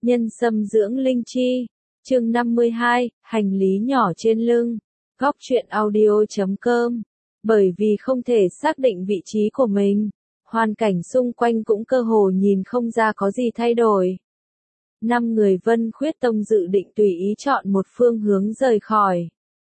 Nhân sâm dưỡng linh chi. Chương 52, hành lý nhỏ trên lưng. Góc truyện audio.com. Bởi vì không thể xác định vị trí của mình, hoàn cảnh xung quanh cũng cơ hồ nhìn không ra có gì thay đổi. 5 người Vân Khuyết Tông dự định tùy ý chọn một phương hướng rời khỏi.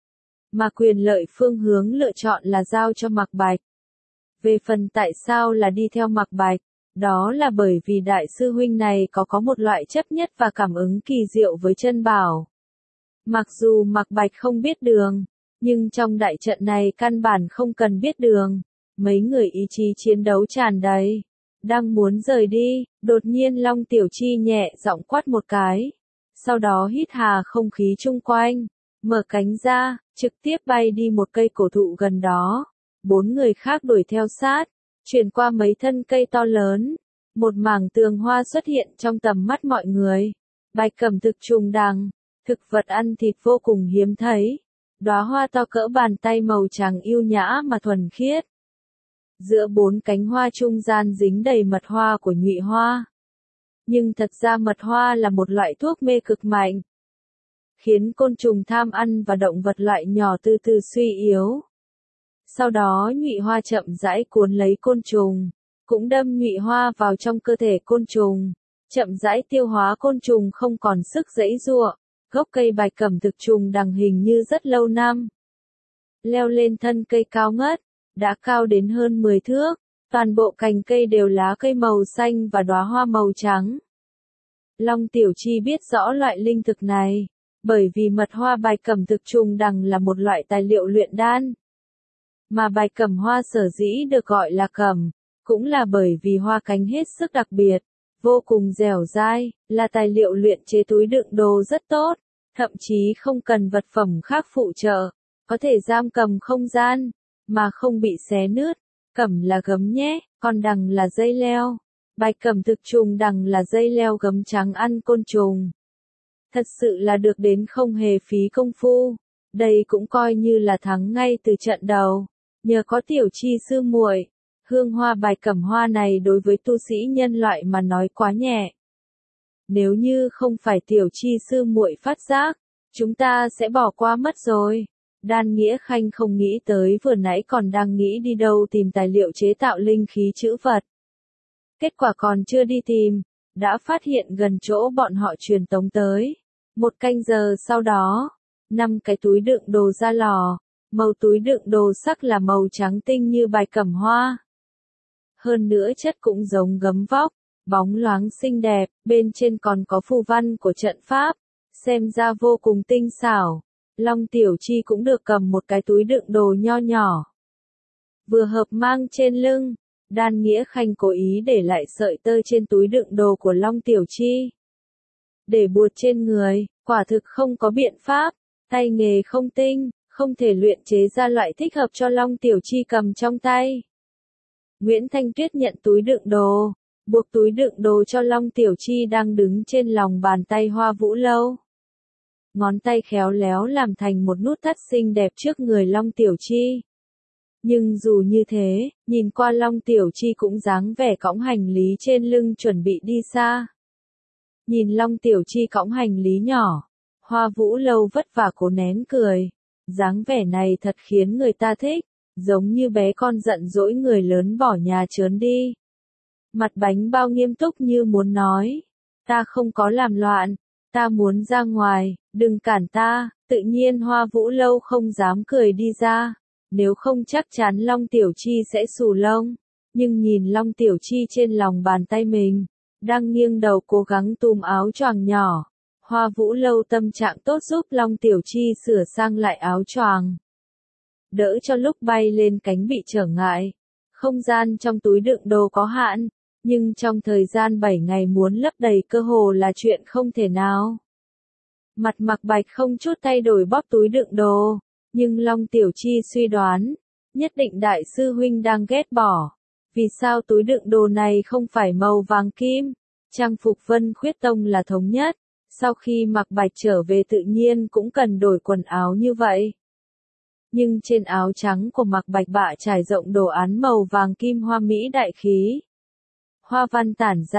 Mà quyền lợi phương hướng lựa chọn là giao cho Mạc Bạch. Về phần tại sao là đi theo Mạc Bạch, đó là bởi vì đại sư huynh này có một loại chấp nhất và cảm ứng kỳ diệu với chân bảo. Mặc dù Mạc Bạch không biết đường, nhưng trong đại trận này căn bản không cần biết đường. Mấy người ý chí chiến đấu tràn đầy, đang muốn rời đi, đột nhiên Long Tiểu Chi nhẹ giọng quát một cái. Sau đó hít hà không khí chung quanh, mở cánh ra, trực tiếp bay đi một cây cổ thụ gần đó. 4 người khác đuổi theo sát, chuyển qua mấy thân cây to lớn. Một mảng tường hoa xuất hiện trong tầm mắt mọi người. Bạch cẩm thực trùng đằng, thực vật ăn thịt vô cùng hiếm thấy. Đóa hoa to cỡ bàn tay màu trắng yêu nhã mà thuần khiết. Giữa 4 cánh hoa trung gian dính đầy mật hoa của nhụy hoa. Nhưng thật ra mật hoa là một loại thuốc mê cực mạnh, khiến côn trùng tham ăn và động vật loại nhỏ từ từ suy yếu. Sau đó nhụy hoa chậm rãi cuốn lấy côn trùng, cũng đâm nhụy hoa vào trong cơ thể côn trùng, chậm rãi tiêu hóa côn trùng không còn sức giãy giụa. Gốc cây bạch cẩm thực trùng đằng hình như rất lâu năm. Leo lên thân cây cao ngất, đã cao đến hơn 10 thước, toàn bộ cành cây đều lá cây màu xanh và đóa hoa màu trắng. Long Tiểu Chi biết rõ loại linh thực này, bởi vì mật hoa bạch cẩm thực trùng đằng là một loại tài liệu luyện đan. Mà bạch cẩm hoa sở dĩ được gọi là cẩm, cũng là bởi vì hoa cánh hết sức đặc biệt, vô cùng dẻo dai, là tài liệu luyện chế túi đựng đồ rất tốt, thậm chí không cần vật phẩm khác phụ trợ, có thể giam cầm không gian, mà không bị xé nứt. Cẩm là gấm nhé, còn đằng là dây leo. Bạch cẩm thực trùng đằng là dây leo gấm trắng ăn côn trùng. Thật sự là được đến không hề phí công phu. Đây cũng coi như là thắng ngay từ trận đầu. Nhờ có Tiểu Chi sư muội, hương hoa bạch cẩm hoa này đối với tu sĩ nhân loại mà nói quá nhẹ. Nếu như không phải Tiểu Chi sư muội phát giác, chúng ta sẽ bỏ qua mất rồi. Đan Nghĩa Khanh không nghĩ tới vừa nãy còn đang nghĩ đi đâu tìm tài liệu chế tạo linh khí trữ vật. Kết quả còn chưa đi tìm, đã phát hiện gần chỗ bọn họ truyền tống tới. 1 canh giờ sau đó, 5 cái túi đựng đồ ra lò, màu túi đựng đồ sắc là màu trắng tinh như bạch cẩm hoa. Hơn nữa chất cũng giống gấm vóc, bóng loáng xinh đẹp, bên trên còn có phù văn của trận pháp, xem ra vô cùng tinh xảo. Long Tiểu Chi cũng được cầm một cái túi đựng đồ nho nhỏ, vừa hợp mang trên lưng. Đan Nghĩa Khanh cố ý để lại sợi tơ trên túi đựng đồ của Long Tiểu Chi, để buộc trên người. Quả thực không có biện pháp, tay nghề không tinh, không thể luyện chế ra loại thích hợp cho Long Tiểu Chi cầm trong tay. Nguyễn Thanh Tuyết nhận túi đựng đồ, buộc túi đựng đồ cho Long Tiểu Chi đang đứng trên lòng bàn tay Hoa Vũ Lâu. Ngón tay khéo léo làm thành một nút thắt xinh đẹp trước người Long Tiểu Chi. Nhưng dù như thế, nhìn qua Long Tiểu Chi cũng dáng vẻ cõng hành lý trên lưng chuẩn bị đi xa. Nhìn Long Tiểu Chi cõng hành lý nhỏ, Hoa Vũ Lâu vất vả cố nén cười. Dáng vẻ này thật khiến người ta thích, giống như bé con giận dỗi người lớn bỏ nhà trốn đi. Mặt bánh bao nghiêm túc như muốn nói, ta không có làm loạn, ta muốn ra ngoài, đừng cản ta. Tự nhiên Hoa Vũ Lâu không dám cười đi ra, nếu không chắc chắn Long Tiểu Chi sẽ xù lông. Nhưng nhìn Long Tiểu Chi trên lòng bàn tay mình, đang nghiêng đầu cố gắng túm áo choàng nhỏ, Hoa Vũ Lâu tâm trạng tốt giúp Long Tiểu Chi sửa sang lại áo choàng, đỡ cho lúc bay lên cánh bị trở ngại. Không gian trong túi đựng đồ có hạn, nhưng trong thời gian 7 ngày muốn lấp đầy cơ hồ là chuyện không thể nào. Mặt Mạc Bạch không chút thay đổi bóp túi đựng đồ, nhưng Long Tiểu Chi suy đoán, nhất định đại sư huynh đang ghét bỏ. Vì sao túi đựng đồ này không phải màu vàng kim? Trang phục Vân Khuyết Tông là thống nhất, sau khi Mạc Bạch trở về tự nhiên cũng cần đổi quần áo như vậy. Nhưng trên áo trắng của Mạc Bạch bạ trải rộng đồ án màu vàng kim hoa mỹ đại khí. Hoa văn tản ra,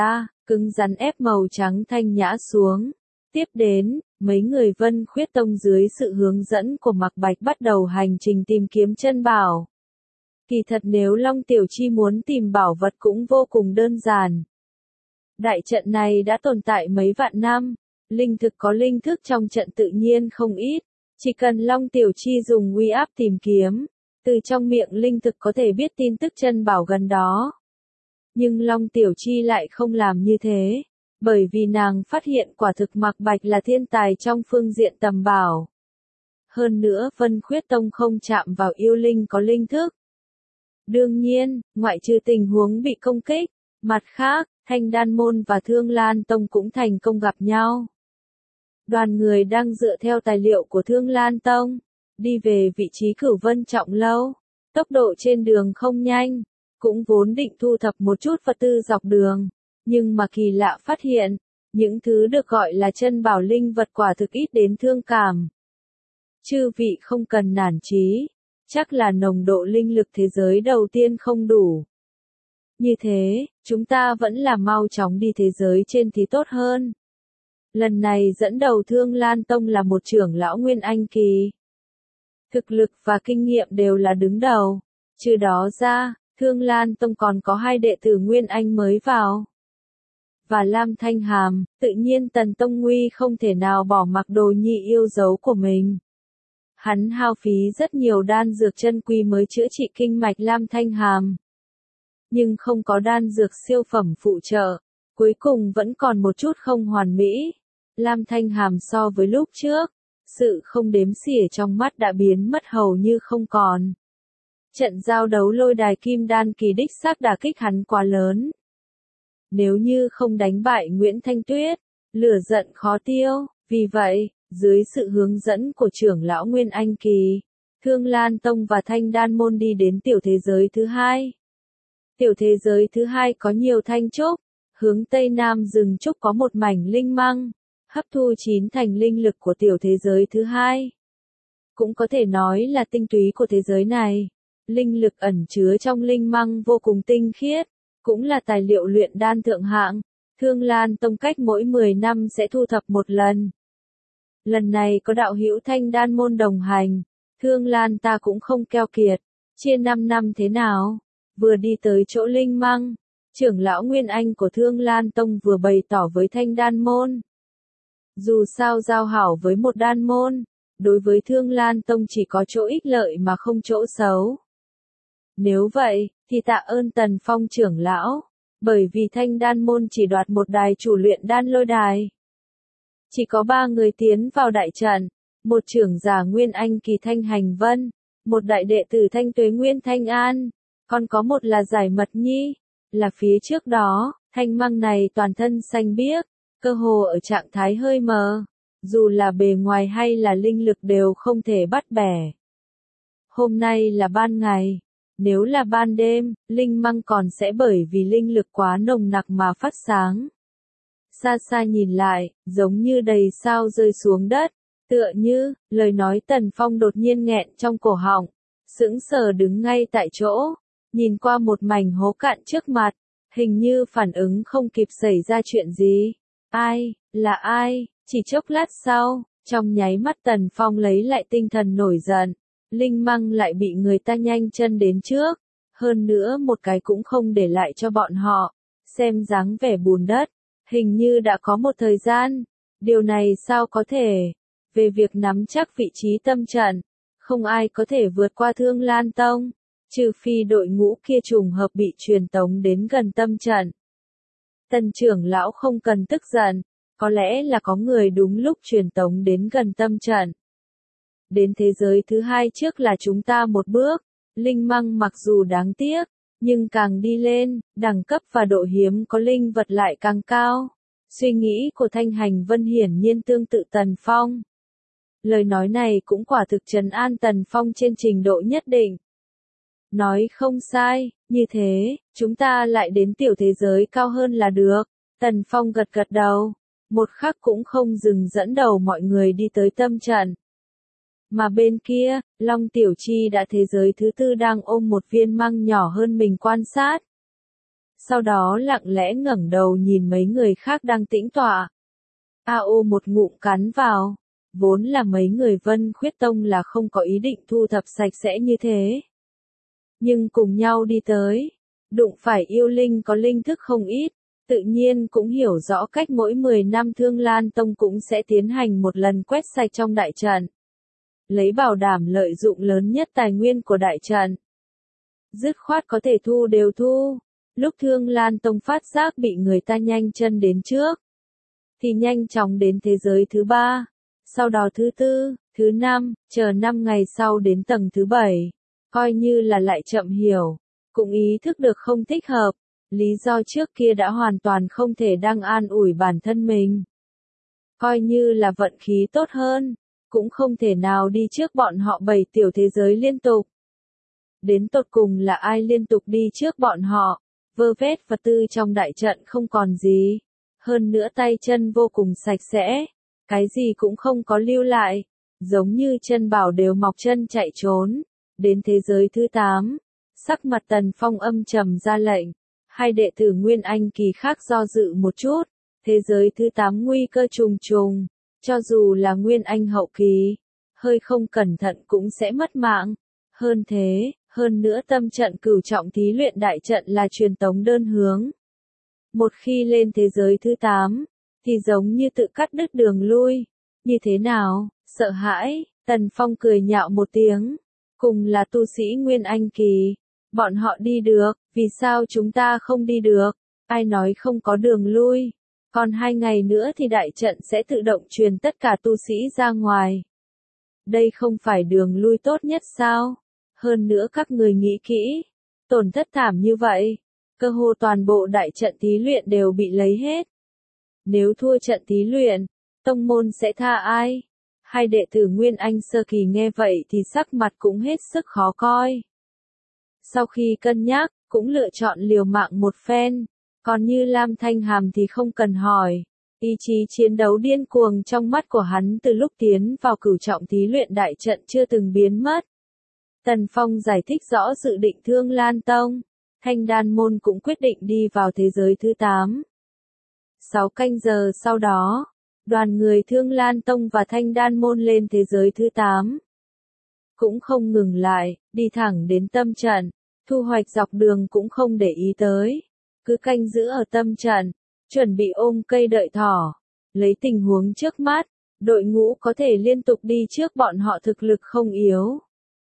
cứng rắn ép màu trắng thanh nhã xuống. Tiếp đến, mấy người Vân Khuyết Tông dưới sự hướng dẫn của Mạc Bạch bắt đầu hành trình tìm kiếm chân bảo. Kỳ thật nếu Long Tiểu Chi muốn tìm bảo vật cũng vô cùng đơn giản. Đại trận này đã tồn tại mấy vạn năm, linh thực có linh thức trong trận tự nhiên không ít, chỉ cần Long Tiểu Chi dùng uy áp tìm kiếm, từ trong miệng linh thực có thể biết tin tức chân bảo gần đó. Nhưng Long Tiểu Chi lại không làm như thế, bởi vì nàng phát hiện quả thực Mạc Bạch là thiên tài trong phương diện tầm bảo. Hơn nữa Vân Khuyết Tông không chạm vào yêu linh có linh thức. Đương nhiên, ngoại trừ tình huống bị công kích, mặt khác, Thanh Đan Môn và Thương Lan Tông cũng thành công gặp nhau. Đoàn người đang dựa theo tài liệu của Thương Lan Tông, đi về vị trí Cửu Vân Trọng Lâu. Tốc độ trên đường không nhanh, cũng vốn định thu thập một chút vật tư dọc đường, nhưng mà kỳ lạ phát hiện, những thứ được gọi là chân bảo linh vật quả thực ít đến thương cảm. Chư vị không cần nản chí, chắc là nồng độ linh lực thế giới đầu tiên không đủ. Như thế, chúng ta vẫn là mau chóng đi thế giới trên thì tốt hơn. Lần này dẫn đầu Thương Lan Tông là một trưởng lão Nguyên Anh Kỳ. Thực lực và kinh nghiệm đều là đứng đầu. Trừ đó ra, Thương Lan Tông còn có 2 đệ tử Nguyên Anh mới vào. Và Lam Thanh Hàm, tự nhiên Tần Tông Nguy không thể nào bỏ mặc đồ nhi yêu dấu của mình. Hắn hao phí rất nhiều đan dược chân quý mới chữa trị kinh mạch Lam Thanh Hàm. Nhưng không có đan dược siêu phẩm phụ trợ, cuối cùng vẫn còn một chút không hoàn mỹ. Lam Thanh Hàm so với lúc trước, sự không đếm xỉa trong mắt đã biến mất hầu như không còn. Trận giao đấu lôi đài kim đan kỳ đích xác đả kích hắn quá lớn. Nếu như không đánh bại Nguyễn Thanh Tuyết, lửa giận khó tiêu, vì vậy, dưới sự hướng dẫn của trưởng lão Nguyên Anh Kỳ, Thương Lan Tông và Thanh Đan Môn đi đến tiểu thế giới thứ 2. Tiểu thế giới thứ 2 có nhiều thanh trúc, hướng Tây Nam rừng trúc có một mảnh linh măng, hấp thu 9 thành linh lực của tiểu thế giới thứ 2. Cũng có thể nói là tinh túy của thế giới này. Linh lực ẩn chứa trong linh măng vô cùng tinh khiết, cũng là tài liệu luyện đan thượng hạng. Thương Lan Tông cách mỗi 10 năm sẽ thu thập một lần. Lần này có đạo hữu Thanh Đan Môn đồng hành, Thương Lan ta cũng không keo kiệt, chia 5 năm thế nào? Vừa đi tới chỗ linh măng, trưởng lão Nguyên Anh của Thương Lan Tông vừa bày tỏ với Thanh Đan Môn. Dù sao giao hảo với một đan môn, đối với Thương Lan Tông chỉ có chỗ ích lợi mà không chỗ xấu. Nếu vậy, thì tạ ơn Tần Phong trưởng lão, bởi vì Thanh Đan Môn chỉ đoạt một đài chủ luyện đan lôi đài. Chỉ có 3 người tiến vào đại trận, một trưởng giả Nguyên Anh Kỳ Thanh Hành Vân, một đại đệ tử Thanh Tuế Nguyên Thanh An, còn có một là Giải Mật Nhi, là phía trước đó, thanh măng này toàn thân xanh biếc, cơ hồ ở trạng thái hơi mờ, dù là bề ngoài hay là linh lực đều không thể bắt bẻ. Hôm nay là ban ngày, nếu là ban đêm, linh măng còn sẽ bởi vì linh lực quá nồng nặc mà phát sáng. Xa xa nhìn lại, giống như đầy sao rơi xuống đất, tựa như, lời nói Tần Phong đột nhiên nghẹn trong cổ họng, sững sờ đứng ngay tại chỗ, nhìn qua một mảnh hố cạn trước mặt, hình như phản ứng không kịp xảy ra chuyện gì. Ai, là ai? Chỉ chốc lát sau, trong nháy mắt Tần Phong lấy lại tinh thần nổi giận, linh măng lại bị người ta nhanh chân đến trước, hơn nữa một cái cũng không để lại cho bọn họ, xem dáng vẻ bùn đất, hình như đã có một thời gian, điều này sao có thể? Về việc nắm chắc vị trí tâm trận, không ai có thể vượt qua Thương Lan Tông, trừ phi đội ngũ kia trùng hợp bị truyền tống đến gần tâm trận. Tần trưởng lão không cần tức giận, có lẽ là có người đúng lúc truyền tống đến gần tâm trận. Đến thế giới thứ 2 trước là chúng ta một bước, linh măng mặc dù đáng tiếc, nhưng càng đi lên, đẳng cấp và độ hiếm có linh vật lại càng cao. Suy nghĩ của Thanh Hành Vân hiển nhiên tương tự Tần Phong. Lời nói này cũng quả thực trấn an Tần Phong trên trình độ nhất định. Nói không sai, như thế, chúng ta lại đến tiểu thế giới cao hơn là được. Tần Phong gật gật đầu, một khắc cũng không dừng dẫn đầu mọi người đi tới tâm trận. Mà bên kia, Long Tiểu Chi đã thế giới thứ 4 đang ôm một viên măng nhỏ hơn mình quan sát. sau đó lặng lẽ ngẩng đầu nhìn mấy người khác đang tĩnh tọa. A.O. một ngụm cắn vào, vốn là mấy người Vân Khuyết Tông là không có ý định thu thập sạch sẽ như thế. Nhưng cùng nhau đi tới, đụng phải yêu linh có linh thức không ít, tự nhiên cũng hiểu rõ cách mỗi 10 năm Thương Lan Tông cũng sẽ tiến hành một lần quét sạch trong đại trận. Lấy bảo đảm lợi dụng lớn nhất tài nguyên của đại trận. Dứt khoát có thể thu đều thu. Lúc Thương Lan Tông phát giác bị người ta nhanh chân đến trước, thì nhanh chóng đến thế giới thứ 3, sau đó thứ 4, thứ 5, chờ 5 ngày sau đến tầng thứ 7. Coi như là lại chậm hiểu, cũng ý thức được không thích hợp, lý do trước kia đã hoàn toàn không thể đang an ủi bản thân mình. Coi như là vận khí tốt hơn, cũng không thể nào đi trước bọn họ 7 tiểu thế giới liên tục. Đến tột cùng là ai liên tục đi trước bọn họ, vơ vét vật tư trong đại trận không còn gì. Hơn nữa tay chân vô cùng sạch sẽ, cái gì cũng không có lưu lại, giống như chân bảo đều mọc chân chạy trốn. Đến thế giới thứ 8, sắc mặt Tần Phong âm trầm ra lệnh, hai đệ tử Nguyên Anh kỳ khác do dự một chút, thế giới thứ 8 nguy cơ trùng trùng, cho dù là Nguyên Anh hậu kỳ, hơi không cẩn thận cũng sẽ mất mạng. Hơn thế, hơn nữa tâm trận cửu trọng thí luyện đại trận là truyền tống đơn hướng. Một khi lên thế giới thứ 8, thì giống như tự cắt đứt đường lui. Như thế nào, sợ hãi, Tần Phong cười nhạo một tiếng. Cùng là tu sĩ Nguyên Anh kỳ, bọn họ đi được, vì sao chúng ta không đi được, ai nói không có đường lui, còn 2 ngày nữa thì đại trận sẽ tự động truyền tất cả tu sĩ ra ngoài. Đây không phải đường lui tốt nhất sao? Hơn nữa các người nghĩ kỹ, tổn thất thảm như vậy, cơ hồ toàn bộ đại trận thí luyện đều bị lấy hết. Nếu thua trận thí luyện, tông môn sẽ tha ai? Hai đệ tử Nguyên Anh sơ kỳ nghe vậy thì sắc mặt cũng hết sức khó coi. Sau khi cân nhắc, cũng lựa chọn liều mạng một phen, còn như Lam Thanh Hàm thì không cần hỏi. Ý chí chiến đấu điên cuồng trong mắt của hắn từ lúc tiến vào cửu trọng thí luyện đại trận chưa từng biến mất. Tần Phong giải thích rõ dự định Thương Lan Tông, Thanh Đan Môn cũng quyết định đi vào thế giới thứ 8. 6 canh giờ sau đó, đoàn người Thương Lan Tông và Thanh Đan Môn lên thế giới thứ 8. Cũng không ngừng lại, đi thẳng đến tâm trận, thu hoạch dọc đường cũng không để ý tới. Cứ canh giữ ở tâm trận, chuẩn bị ôm cây đợi thỏ. Lấy tình huống trước mắt, đội ngũ có thể liên tục đi trước bọn họ thực lực không yếu.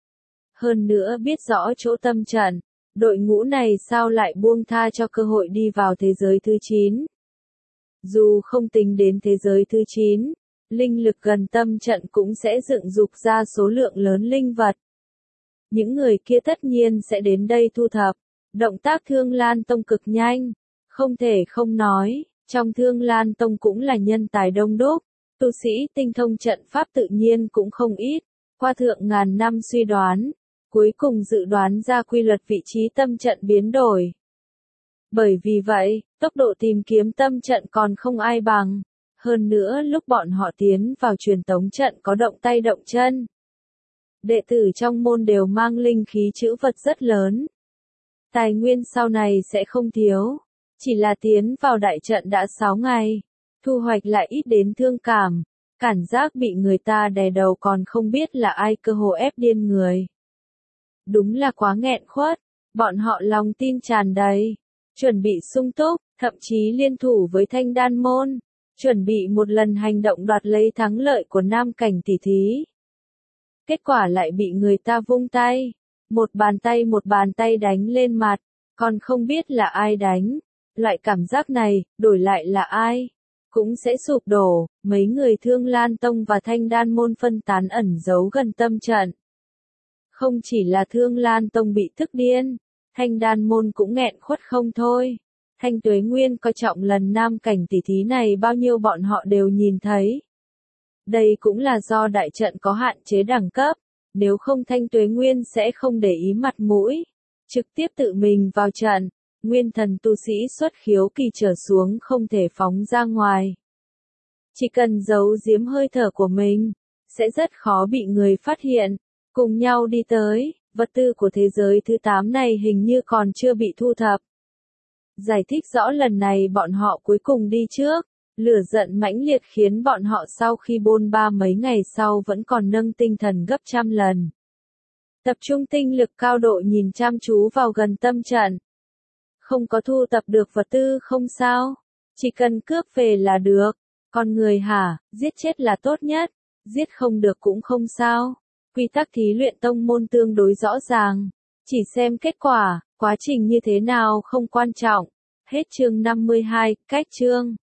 Hơn nữa biết rõ chỗ tâm trận, đội ngũ này sao lại buông tha cho cơ hội đi vào thế giới thứ 9. Dù không tính đến thế giới thứ 9, linh lực gần tâm trận cũng sẽ dựng dục ra số lượng lớn linh vật. Những người kia tất nhiên sẽ đến đây thu thập. Động tác Thương Lan Tông cực nhanh, không thể không nói, trong Thương Lan Tông cũng là nhân tài đông đúc, tu sĩ tinh thông trận pháp tự nhiên cũng không ít, qua thượng ngàn năm suy đoán, cuối cùng dự đoán ra quy luật vị trí tâm trận biến đổi. Bởi vì vậy, tốc độ tìm kiếm tâm trận còn không ai bằng. Hơn nữa lúc bọn họ tiến vào truyền tống trận có động tay động chân. Đệ tử trong môn đều mang linh khí trữ vật rất lớn. Tài nguyên sau này sẽ không thiếu. Chỉ là tiến vào đại trận đã 6 ngày. Thu hoạch lại ít đến thương cảm. Cảm giác bị người ta đè đầu còn không biết là ai cơ hồ ép điên người. Đúng là quá nghẹn khuất. Bọn họ lòng tin tràn đầy. Chuẩn bị sung túc, thậm chí liên thủ với Thanh Đan Môn. Chuẩn bị một lần hành động đoạt lấy thắng lợi của nam cảnh tỷ thí. Kết quả lại bị người ta vung tay. Một bàn tay đánh lên mặt. Còn không biết là ai đánh. Loại cảm giác này, đổi lại là ai? Cũng sẽ sụp đổ. Mấy người Thương Lan Tông và Thanh Đan Môn phân tán ẩn giấu gần tâm trận. Không chỉ là Thương Lan Tông bị tức điên. Thanh Đan Môn cũng nghẹn khuất không thôi. Thanh Tuế Nguyên coi trọng lần nam cảnh tỷ thí này bao nhiêu bọn họ đều nhìn thấy. Đây cũng là do đại trận có hạn chế đẳng cấp, nếu không Thanh Tuế Nguyên sẽ không để ý mặt mũi, trực tiếp tự mình vào trận, nguyên thần tu sĩ xuất khiếu kỳ trở xuống không thể phóng ra ngoài. Chỉ cần giấu giếm hơi thở của mình, sẽ rất khó bị người phát hiện, cùng nhau đi tới, vật tư của thế giới thứ 8 này hình như còn chưa bị thu thập. Giải thích rõ lần này bọn họ cuối cùng đi trước. Lửa giận mãnh liệt khiến bọn họ sau khi bôn ba mấy ngày sau vẫn còn nâng tinh thần gấp trăm lần. Tập trung tinh lực cao độ nhìn chăm chú vào gần tâm trận. Không có thu tập được vật tư không sao. Chỉ cần cướp về là được. Con người hả, giết chết là tốt nhất. Giết không được cũng không sao. Quy tắc thí luyện tông môn tương đối rõ ràng. Chỉ xem kết quả, quá trình như thế nào không quan trọng. Hết chương 52, cách chương.